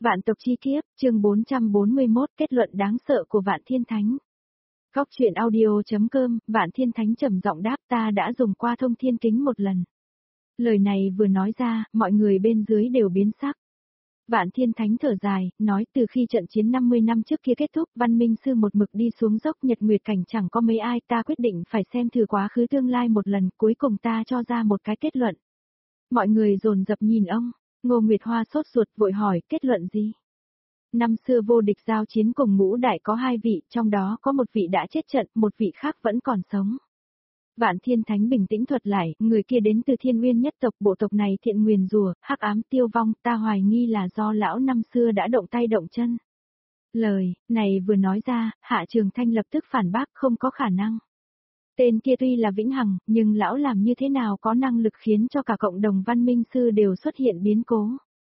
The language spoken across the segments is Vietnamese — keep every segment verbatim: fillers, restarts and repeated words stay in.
Vạn tộc chi kiếp, chương bốn trăm bốn mươi mốt, kết luận đáng sợ của Vạn Thiên Thánh. Góc truyện audio.com, Vạn Thiên Thánh trầm giọng đáp, ta đã dùng qua thông thiên kính một lần. Lời này vừa nói ra, mọi người bên dưới đều biến sắc. Vạn Thiên Thánh thở dài, nói từ khi trận chiến năm mươi năm trước kia kết thúc, Văn Minh Sư một mực đi xuống dốc nhật nguyệt cảnh, chẳng có mấy ai, ta quyết định phải xem thử quá khứ tương lai một lần, cuối cùng ta cho ra một cái kết luận. Mọi người dồn dập nhìn ông. Ngô Nguyệt Hoa sốt ruột vội hỏi, kết luận gì? Năm xưa vô địch giao chiến cùng ngũ đại có hai vị, trong đó có một vị đã chết trận, một vị khác vẫn còn sống. Vạn Thiên Thánh bình tĩnh thuật lại, người kia đến từ Thiên Nguyên nhất tộc, bộ tộc này thiện nguyền rủa, hắc ám tiêu vong, ta hoài nghi là do lão năm xưa đã động tay động chân. Lời này vừa nói ra, Hạ Trường Thanh lập tức phản bác, không có khả năng. Tên kia tuy là vĩnh hằng, nhưng lão làm như thế nào có năng lực khiến cho cả cộng đồng văn minh sư đều xuất hiện biến cố.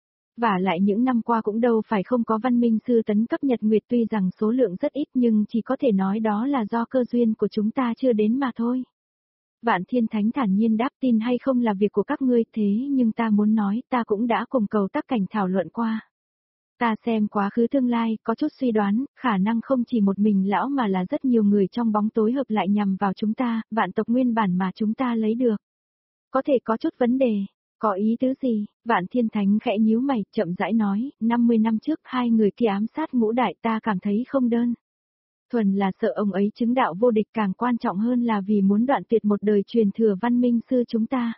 Và lại những năm qua cũng đâu phải không có văn minh sư tấn cấp nhật nguyệt, tuy rằng số lượng rất ít nhưng chỉ có thể nói đó là do cơ duyên của chúng ta chưa đến mà thôi. Vạn Thiên Thánh thản nhiên đáp, tin hay không là việc của các ngươi, thế nhưng ta muốn nói, ta cũng đã cùng cầu tác cảnh thảo luận qua. Ta xem quá khứ tương lai, có chút suy đoán, khả năng không chỉ một mình lão mà là rất nhiều người trong bóng tối hợp lại nhằm vào chúng ta, vạn tộc nguyên bản mà chúng ta lấy được. Có thể có chút vấn đề, có ý tứ gì? Vạn Thiên Thánh khẽ nhíu mày, chậm rãi nói, năm mươi năm trước hai người kia ám sát ngũ đại, ta cảm thấy không đơn. Thuần là sợ ông ấy chứng đạo vô địch, càng quan trọng hơn là vì muốn đoạn tuyệt một đời truyền thừa văn minh sư chúng ta.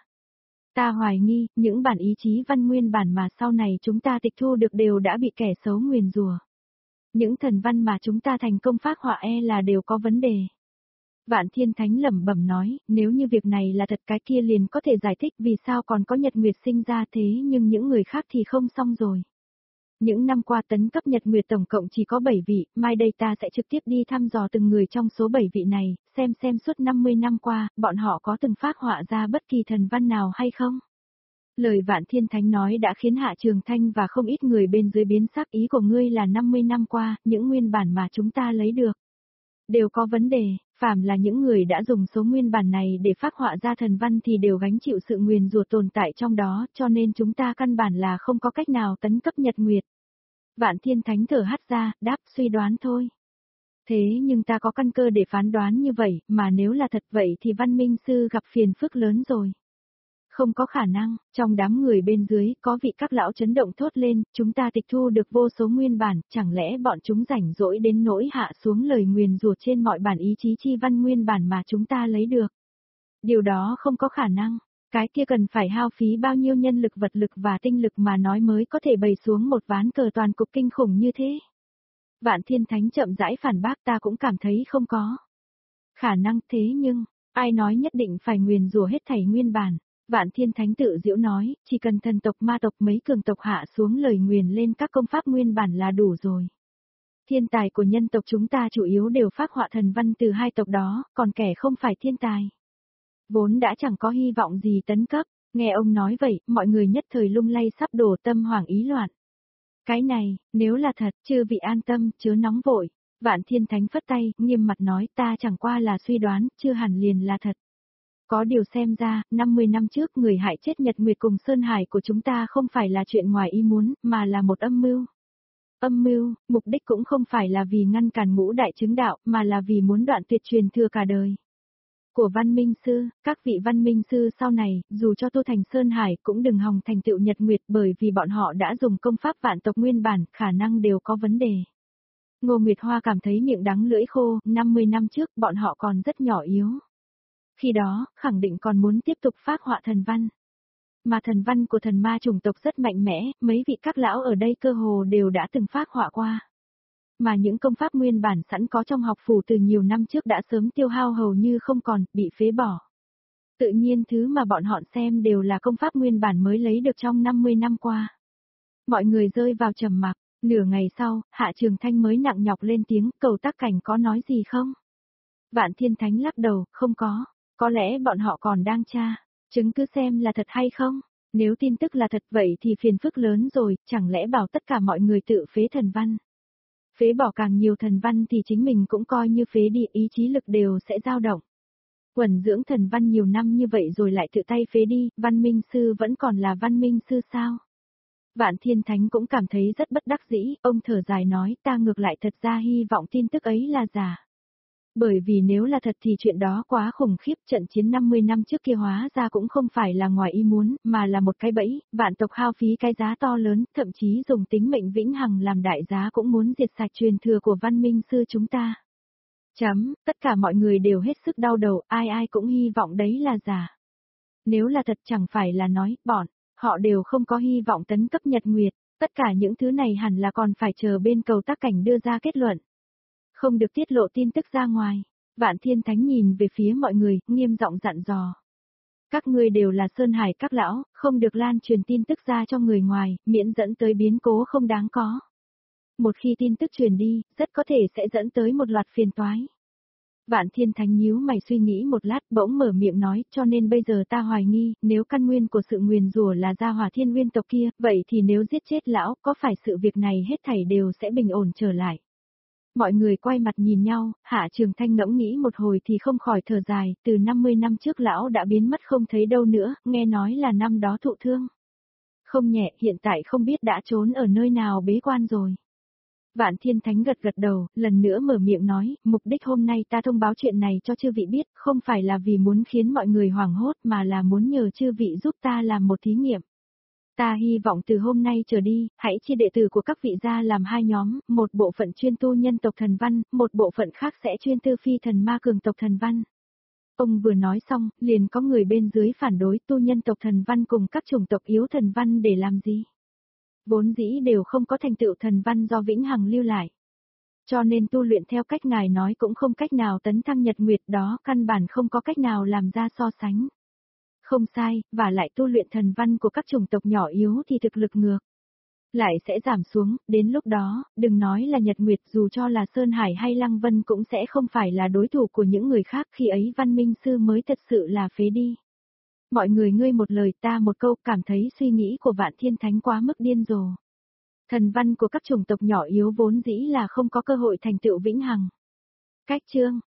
Ta hoài nghi, những bản ý chí văn nguyên bản mà sau này chúng ta tịch thu được đều đã bị kẻ xấu nguyền rủa. Những thần văn mà chúng ta thành công phác họa e là đều có vấn đề. Vạn Thiên Thánh lẩm bẩm nói, nếu như việc này là thật, cái kia liền có thể giải thích vì sao còn có nhật nguyệt sinh ra, thế nhưng những người khác thì không xong rồi. Những năm qua tấn cấp nhật nguyệt tổng cộng chỉ có bảy vị, mai đây ta sẽ trực tiếp đi thăm dò từng người trong số bảy vị này, xem xem suốt năm mươi năm qua, bọn họ có từng phác họa ra bất kỳ thần văn nào hay không. Lời Vạn Thiên Thánh nói đã khiến Hạ Trường Thanh và không ít người bên dưới biến sắc, ý của ngươi là năm mươi năm qua, những nguyên bản mà chúng ta lấy được đều có vấn đề, phàm là những người đã dùng số nguyên bản này để phác họa ra thần văn thì đều gánh chịu sự nguyền rủa tồn tại trong đó, cho nên chúng ta căn bản là không có cách nào tấn cấp nhật nguyệt. Vạn Thiên Thánh thở hắt ra, đáp, suy đoán thôi. Thế nhưng ta có căn cơ để phán đoán như vậy, mà nếu là thật vậy thì văn minh sư gặp phiền phức lớn rồi. Không có khả năng, trong đám người bên dưới, có vị các lão chấn động thốt lên, chúng ta tịch thu được vô số nguyên bản, chẳng lẽ bọn chúng rảnh rỗi đến nỗi hạ xuống lời nguyền rủa trên mọi bản ý chí chi văn nguyên bản mà chúng ta lấy được. Điều đó không có khả năng, cái kia cần phải hao phí bao nhiêu nhân lực, vật lực và tinh lực mà nói mới có thể bày xuống một ván cờ toàn cục kinh khủng như thế. Vạn Thiên Thánh chậm rãi phản bác, ta cũng cảm thấy không có khả năng, thế nhưng, ai nói nhất định phải nguyền rủa hết thảy nguyên bản. Vạn Thiên Thánh tự giễu nói, chỉ cần thần tộc ma tộc mấy cường tộc hạ xuống lời nguyền lên các công pháp nguyên bản là đủ rồi. Thiên tài của nhân tộc chúng ta chủ yếu đều phác họa thần văn từ hai tộc đó, còn kẻ không phải thiên tài vốn đã chẳng có hy vọng gì tấn cấp. Nghe ông nói vậy, mọi người nhất thời lung lay sắp đổ, tâm hoảng ý loạn. Cái này, nếu là thật, chư vị an tâm, chớ nóng vội. Vạn Thiên Thánh phất tay, nghiêm mặt nói, ta chẳng qua là suy đoán, chưa hẳn liền là thật. Có điều xem ra, năm mươi năm trước người hại chết Nhật Nguyệt cùng Sơn Hải của chúng ta không phải là chuyện ngoài ý muốn, mà là một âm mưu. Âm mưu, mục đích cũng không phải là vì ngăn cản ngũ đại chứng đạo, mà là vì muốn đoạn tuyệt truyền thừa cả đời của văn minh sư. Các vị văn minh sư sau này, dù cho tu thành Sơn Hải cũng đừng hòng thành tựu Nhật Nguyệt, bởi vì bọn họ đã dùng công pháp vạn tộc nguyên bản, khả năng đều có vấn đề. Ngô Nguyệt Hoa cảm thấy miệng đắng lưỡi khô, năm mươi năm trước bọn họ còn rất nhỏ yếu. Khi đó, khẳng định còn muốn tiếp tục phác họa thần văn. Mà thần văn của thần ma chủng tộc rất mạnh mẽ, mấy vị các lão ở đây cơ hồ đều đã từng phác họa qua. Mà những công pháp nguyên bản sẵn có trong học phủ từ nhiều năm trước đã sớm tiêu hao hầu như không còn, bị phế bỏ. Tự nhiên thứ mà bọn họ xem đều là công pháp nguyên bản mới lấy được trong năm mươi năm qua. Mọi người rơi vào trầm mặc, nửa ngày sau, Hạ Trường Thanh mới nặng nhọc lên tiếng, cầu tác cảnh có nói gì không? Vạn Thiên Thánh lắc đầu, không có. Có lẽ bọn họ còn đang tra, chứng cứ xem là thật hay không. Nếu tin tức là thật vậy thì phiền phức lớn rồi, chẳng lẽ bảo tất cả mọi người tự phế thần văn. Phế bỏ càng nhiều thần văn thì chính mình cũng coi như phế đi, ý chí lực đều sẽ dao động. Quẩn dưỡng thần văn nhiều năm như vậy rồi lại tự tay phế đi, văn minh sư vẫn còn là văn minh sư sao? Vạn Thiên Thánh cũng cảm thấy rất bất đắc dĩ, ông thở dài nói ta ngược lại thật ra hy vọng tin tức ấy là giả. Bởi vì nếu là thật thì chuyện đó quá khủng khiếp, trận chiến năm mươi năm trước kia hóa ra cũng không phải là ngoài ý muốn, mà là một cái bẫy, vạn tộc hao phí cái giá to lớn, thậm chí dùng tính mệnh vĩnh hằng làm đại giá cũng muốn diệt sạch truyền thừa của văn minh xưa chúng ta. Chấm, tất cả mọi người đều hết sức đau đầu, ai ai cũng hy vọng đấy là giả. Nếu là thật chẳng phải là nói, bọn, họ đều không có hy vọng tấn cấp Nhật Nguyệt, tất cả những thứ này hẳn là còn phải chờ bên cầu tác cảnh đưa ra kết luận. Không được tiết lộ tin tức ra ngoài. Vạn Thiên Thánh nhìn về phía mọi người, nghiêm giọng dặn dò. Các ngươi đều là Sơn Hải các lão, không được lan truyền tin tức ra cho người ngoài, miễn dẫn tới biến cố không đáng có. Một khi tin tức truyền đi, rất có thể sẽ dẫn tới một loạt phiền toái. Vạn Thiên Thánh nhíu mày suy nghĩ một lát, bỗng mở miệng nói, cho nên bây giờ ta hoài nghi, nếu căn nguyên của sự nguyền rủa là gia hỏa Thiên Nguyên tộc kia, vậy thì nếu giết chết lão, có phải sự việc này hết thảy đều sẽ bình ổn trở lại. Mọi người quay mặt nhìn nhau, Hạ Trường Thanh ngẫm nghĩ một hồi thì không khỏi thở dài, từ năm mươi năm trước lão đã biến mất không thấy đâu nữa, nghe nói là năm đó thụ thương. Không nhẹ, hiện tại không biết đã trốn ở nơi nào bế quan rồi. Vạn Thiên Thánh gật gật đầu, lần nữa mở miệng nói, mục đích hôm nay ta thông báo chuyện này cho chư vị biết, không phải là vì muốn khiến mọi người hoảng hốt mà là muốn nhờ chư vị giúp ta làm một thí nghiệm. Ta hy vọng từ hôm nay trở đi, hãy chia đệ tử của các vị gia làm hai nhóm, một bộ phận chuyên tu nhân tộc thần văn, một bộ phận khác sẽ chuyên tư phi thần ma cường tộc thần văn. Ông vừa nói xong, liền có người bên dưới phản đối tu nhân tộc thần văn cùng các chủng tộc yếu thần văn để làm gì. Vốn dĩ đều không có thành tựu thần văn do vĩnh hằng lưu lại. Cho nên tu luyện theo cách ngài nói cũng không cách nào tấn thăng nhật nguyệt, đó căn bản không có cách nào làm ra so sánh. Không sai, và lại tu luyện thần văn của các chủng tộc nhỏ yếu thì thực lực ngược lại sẽ giảm xuống, đến lúc đó, đừng nói là Nhật Nguyệt, dù cho là Sơn Hải hay Lăng Vân cũng sẽ không phải là đối thủ của những người khác, khi ấy văn minh sư mới thật sự là phế đi. Mọi người ngươi một lời ta một câu, cảm thấy suy nghĩ của Vạn Thiên Thánh quá mức điên rồ. Thần văn của các chủng tộc nhỏ yếu vốn dĩ là không có cơ hội thành tựu vĩnh hằng. Cách chương